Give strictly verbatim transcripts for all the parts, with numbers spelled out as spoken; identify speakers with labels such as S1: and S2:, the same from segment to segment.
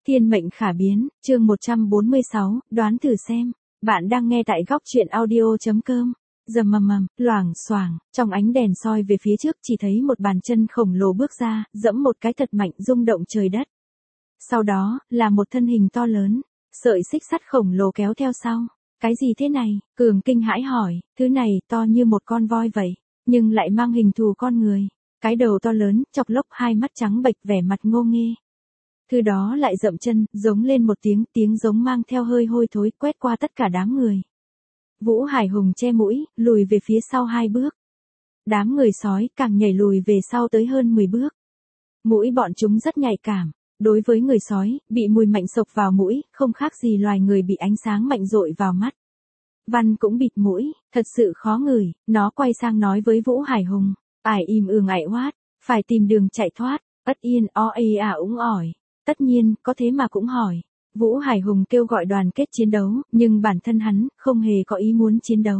S1: Thiên mệnh khả biến, chương một trăm bốn mươi sáu, đoán thử xem. Bạn đang nghe tại góc truyện audio.com. Rầm mầm mầm, loảng xoảng, trong ánh đèn soi về phía trước chỉ thấy một bàn chân khổng lồ bước ra, giẫm một cái thật mạnh rung động trời đất. Sau đó, là một thân hình to lớn, sợi xích sắt khổng lồ kéo theo sau. Cái gì thế này? Cường kinh hãi hỏi, thứ này to như một con voi vậy, nhưng lại mang hình thù con người. Cái đầu to lớn, chọc lốc, hai mắt trắng bệch, vẻ mặt ngô nghê. Thứ đó lại dậm chân, giống lên một tiếng, tiếng giống mang theo hơi hôi thối quét qua tất cả đám người. Vũ Hải Hùng che mũi, lùi về phía sau hai bước. Đám người sói càng nhảy lùi về sau tới hơn mười bước. Mũi bọn chúng rất nhạy cảm. Đối với người sói, bị mùi mạnh sộc vào mũi, không khác gì loài người bị ánh sáng mạnh dội vào mắt. Văn cũng bịt mũi, thật sự khó ngửi, nó quay sang nói với Vũ Hải Hùng. Ải im ương ải oát, phải tìm đường chạy thoát, ất yên o ê à úng ỏi. Tất nhiên, có thế mà cũng hỏi. Vũ Hải Hùng kêu gọi đoàn kết chiến đấu, nhưng bản thân hắn, không hề có ý muốn chiến đấu.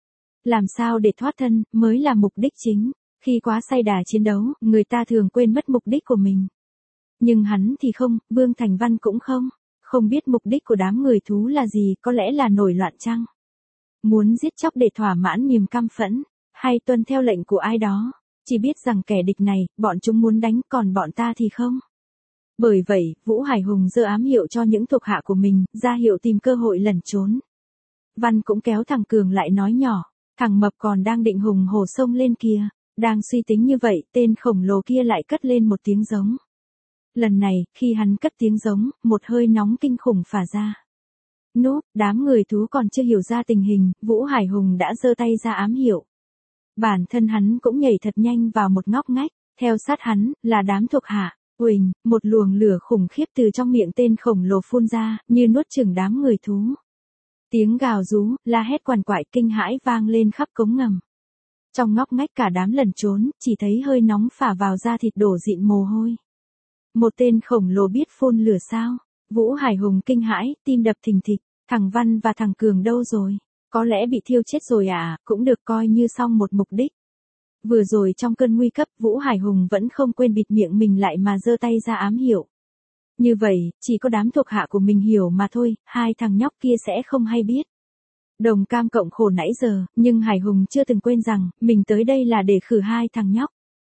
S1: Làm sao để thoát thân, mới là mục đích chính. Khi quá say đà chiến đấu, người ta thường quên mất mục đích của mình. Nhưng hắn thì không, Vương Thành Văn cũng không. Không biết mục đích của đám người thú là gì, có lẽ là nổi loạn chăng? Muốn giết chóc để thỏa mãn niềm căm phẫn, hay tuân theo lệnh của ai đó. Chỉ biết rằng kẻ địch này, bọn chúng muốn đánh, còn bọn ta thì không. Bởi vậy, Vũ Hải Hùng giơ ám hiệu cho những thuộc hạ của mình, ra hiệu tìm cơ hội lẩn trốn. Văn cũng kéo thằng Cường lại nói nhỏ, thằng Mập còn đang định hùng hổ xông lên kia. Đang suy tính như vậy, tên khổng lồ kia lại cất lên một tiếng giống. Lần này, khi hắn cất tiếng giống, một hơi nóng kinh khủng phả ra. Núp, đám người thú còn chưa hiểu ra tình hình, Vũ Hải Hùng đã giơ tay ra ám hiệu. Bản thân hắn cũng nhảy thật nhanh vào một ngóc ngách, theo sát hắn, là đám thuộc hạ. Uỳnh, một luồng lửa khủng khiếp từ trong miệng tên khổng lồ phun ra, như nuốt chửng đám người thú. Tiếng gào rú, la hét quằn quại kinh hãi vang lên khắp cống ngầm. Trong ngóc ngách cả đám lẩn trốn, chỉ thấy hơi nóng phả vào da thịt đổ dịn mồ hôi. Một tên khổng lồ biết phun lửa sao? Vũ Hải Hùng kinh hãi, tim đập thình thịch. Thằng Văn và thằng Cường đâu rồi? Có lẽ bị thiêu chết rồi à, cũng được coi như xong một mục đích. Vừa rồi trong cơn nguy cấp, Vũ Hải Hùng vẫn không quên bịt miệng mình lại mà giơ tay ra ám hiệu. Như vậy, chỉ có đám thuộc hạ của mình hiểu mà thôi, hai thằng nhóc kia sẽ không hay biết. Đồng cam cộng khổ nãy giờ, nhưng Hải Hùng chưa từng quên rằng, mình tới đây là để khử hai thằng nhóc.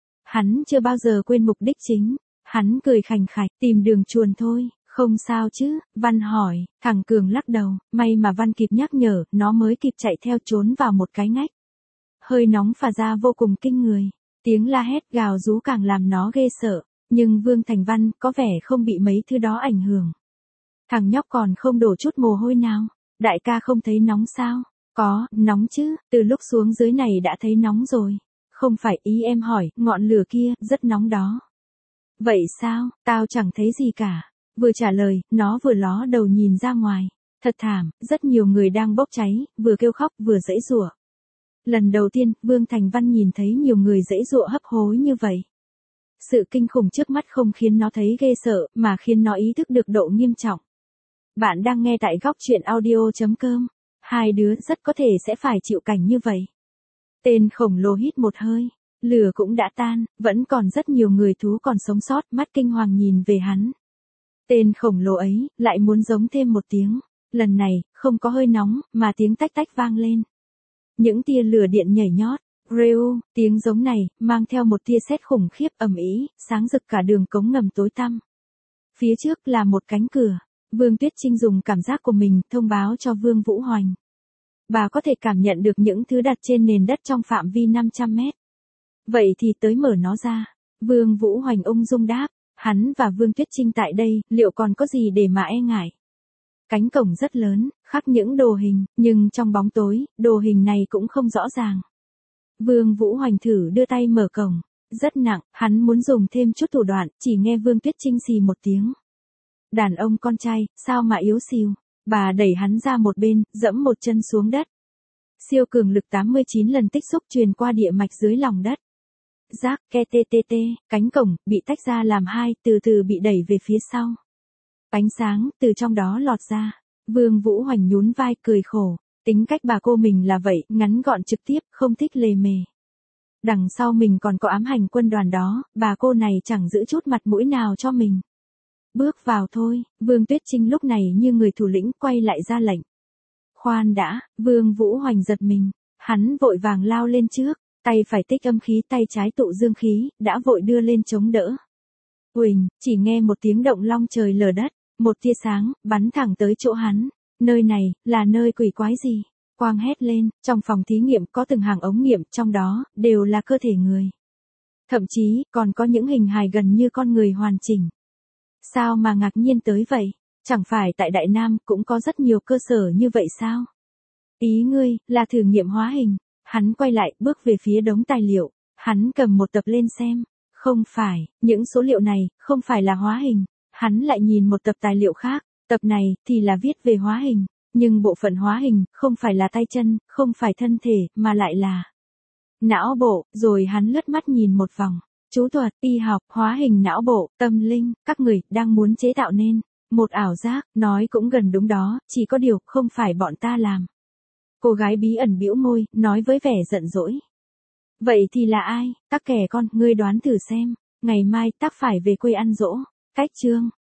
S1: Hắn chưa bao giờ quên mục đích chính. Hắn cười khành khạch, tìm đường chuồn thôi, không sao chứ, Văn hỏi, thằng Cường lắc đầu, may mà Văn kịp nhắc nhở, nó mới kịp chạy theo trốn vào một cái ngách. Hơi nóng phả ra vô cùng kinh người, tiếng la hét gào rú càng làm nó ghê sợ, nhưng Vương Thành Văn có vẻ không bị mấy thứ đó ảnh hưởng. Thằng nhóc còn không đổ chút mồ hôi nào, đại ca không thấy nóng sao? Có, nóng chứ, từ lúc xuống dưới này đã thấy nóng rồi. Không phải, ý em hỏi, ngọn lửa kia, rất nóng đó. Vậy sao, tao chẳng thấy gì cả. Vừa trả lời, nó vừa ló đầu nhìn ra ngoài. Thật thảm, rất nhiều người đang bốc cháy, vừa kêu khóc vừa giãy giụa. Lần đầu tiên, Vương Thành Văn nhìn thấy nhiều người giãy giụa hấp hối như vậy. Sự kinh khủng trước mắt không khiến nó thấy ghê sợ, mà khiến nó ý thức được độ nghiêm trọng. Bạn đang nghe tại góc truyện audio.com. Hai đứa rất có thể sẽ phải chịu cảnh như vậy. Tên khổng lồ hít một hơi. Lửa cũng đã tan, vẫn còn rất nhiều người thú còn sống sót, mắt kinh hoàng nhìn về hắn. Tên khổng lồ ấy, lại muốn giống thêm một tiếng. Lần này, không có hơi nóng, mà tiếng tách tách vang lên. Những tia lửa điện nhảy nhót, rêu, tiếng giống này, mang theo một tia sét khủng khiếp ầm ĩ, sáng rực cả đường cống ngầm tối tăm. Phía trước là một cánh cửa. Vương Tuyết Trinh dùng cảm giác của mình, thông báo cho Vương Vũ Hoành. Bà có thể cảm nhận được những thứ đặt trên nền đất trong phạm vi năm trăm mét. Vậy thì tới mở nó ra. Vương Vũ Hoành ung dung đáp, hắn và Vương Tuyết Trinh tại đây, liệu còn có gì để mà e ngại? Cánh cổng rất lớn, khắc những đồ hình, nhưng trong bóng tối, đồ hình này cũng không rõ ràng. Vương Vũ Hoành thử đưa tay mở cổng, rất nặng, hắn muốn dùng thêm chút thủ đoạn, chỉ nghe Vương Tuyết Trinh xì một tiếng. Đàn ông con trai, sao mà yếu xìu? Bà đẩy hắn ra một bên, dẫm một chân xuống đất. Siêu cường lực tám mươi chín lần tích xúc truyền qua địa mạch dưới lòng đất. Rác, ke tê tê tê, cánh cổng, bị tách ra làm hai, từ từ bị đẩy về phía sau. Ánh sáng, từ trong đó lọt ra. Vương Vũ Hoành nhún vai cười khổ. Tính cách bà cô mình là vậy, ngắn gọn trực tiếp, không thích lề mề. Đằng sau mình còn có ám hành quân đoàn đó, bà cô này chẳng giữ chút mặt mũi nào cho mình. Bước vào thôi, Vương Tuyết Trinh lúc này như người thủ lĩnh quay lại ra lệnh. Khoan đã, Vương Vũ Hoành giật mình, hắn vội vàng lao lên trước, tay phải tích âm khí, tay trái tụ dương khí, đã vội đưa lên chống đỡ. Uỳnh, chỉ nghe một tiếng động long trời lở đất, một tia sáng, bắn thẳng tới chỗ hắn. Nơi này, là nơi quỷ quái gì? Quang hét lên, trong phòng thí nghiệm có từng hàng ống nghiệm, trong đó, đều là cơ thể người. Thậm chí, còn có những hình hài gần như con người hoàn chỉnh. Sao mà ngạc nhiên tới vậy? Chẳng phải tại Đại Nam cũng có rất nhiều cơ sở như vậy sao? Ý ngươi, là thử nghiệm hóa hình. Hắn quay lại, bước về phía đống tài liệu. Hắn cầm một tập lên xem. Không phải, những số liệu này, không phải là hóa hình. Hắn lại nhìn một tập tài liệu khác. Tập này, thì là viết về hóa hình. Nhưng bộ phận hóa hình, không phải là tay chân, không phải thân thể, mà lại là não bộ. Rồi hắn lướt mắt nhìn một vòng. Chú thuật, y học, hóa hình não bộ, tâm linh, các người, đang muốn chế tạo nên một ảo giác, nói cũng gần đúng đó, chỉ có điều, không phải bọn ta làm. Cô gái bí ẩn bĩu môi, nói với vẻ giận dỗi. Vậy thì là ai? Tắc kẻ con, ngươi đoán thử xem, ngày mai, tắc phải về quê ăn giỗ. Cách chương